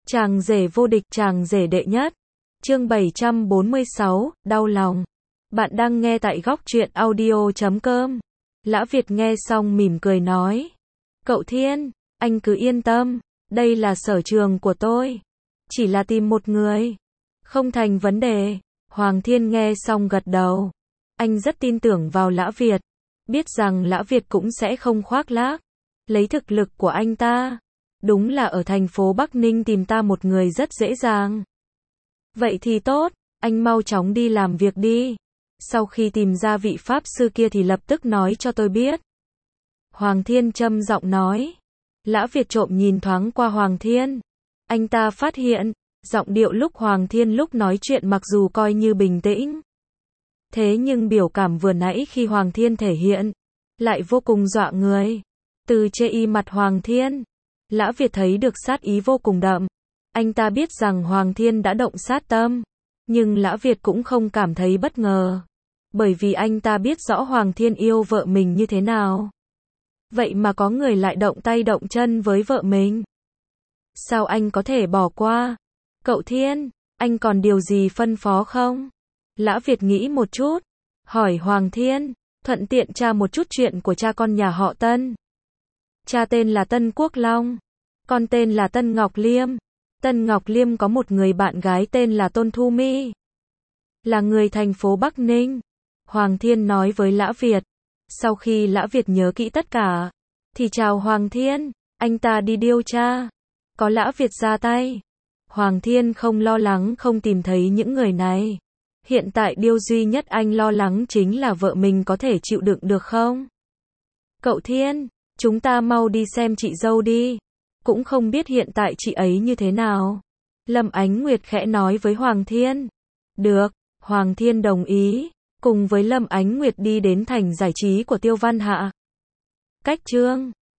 Chàng rể vô địch, chàng rể đệ nhất. Chương 746, đau lòng. Bạn đang nghe tại góc truyện audio.com. Lã Việt nghe xong mỉm cười nói. Cậu Thiên, anh cứ yên tâm, đây là sở trường của tôi. Chỉ là tìm một người. Không thành vấn đề. Hoàng Thiên nghe xong gật đầu. Anh rất tin tưởng vào Lã Việt. Biết rằng Lã Việt cũng sẽ không khoác lác. Lấy thực lực của anh ta. Đúng là ở thành phố Bắc Ninh tìm ta một người rất dễ dàng. Vậy thì tốt, anh mau chóng đi làm việc đi. Sau khi tìm ra vị pháp sư kia thì lập tức nói cho tôi biết. Hoàng Thiên trầm giọng nói. Lã Việt trộm nhìn thoáng qua Hoàng Thiên. Anh ta phát hiện, giọng điệu lúc Hoàng Thiên lúc nói chuyện mặc dù coi như bình tĩnh. Thế nhưng biểu cảm vừa nãy khi Hoàng Thiên thể hiện, lại vô cùng dọa người. Từ trên mặt Hoàng Thiên, Lã Việt thấy được sát ý vô cùng đậm. Anh ta biết rằng Hoàng Thiên đã động sát tâm, nhưng Lã Việt cũng không cảm thấy bất ngờ. Bởi vì anh ta biết rõ Hoàng Thiên yêu vợ mình như thế nào. Vậy mà có người lại động tay động chân với vợ mình. Sao anh có thể bỏ qua? Cậu Thiên, anh còn điều gì phân phó không? Lã Việt nghĩ một chút, hỏi Hoàng Thiên, thuận tiện tra một chút chuyện của cha con nhà họ Tân. Cha tên là Tân Quốc Long, con tên là Tân Ngọc Liêm. Tân Ngọc Liêm có một người bạn gái tên là Tôn Thu Mi, là người thành phố Bắc Ninh. Hoàng Thiên nói với Lã Việt. Sau khi Lã Việt nhớ kỹ tất cả, thì chào Hoàng Thiên, anh ta đi điều tra. Có Lã Việt ra tay, Hoàng Thiên không lo lắng không tìm thấy những người này. Hiện tại điều duy nhất anh lo lắng chính là vợ mình có thể chịu đựng được không? Cậu Thiên, chúng ta mau đi xem chị dâu đi. Cũng không biết hiện tại chị ấy như thế nào. Lâm Ánh Nguyệt khẽ nói với Hoàng Thiên. Được, Hoàng Thiên đồng ý, cùng với Lâm Ánh Nguyệt đi đến thành giải trí của Tiêu Văn Hạ. Cách chương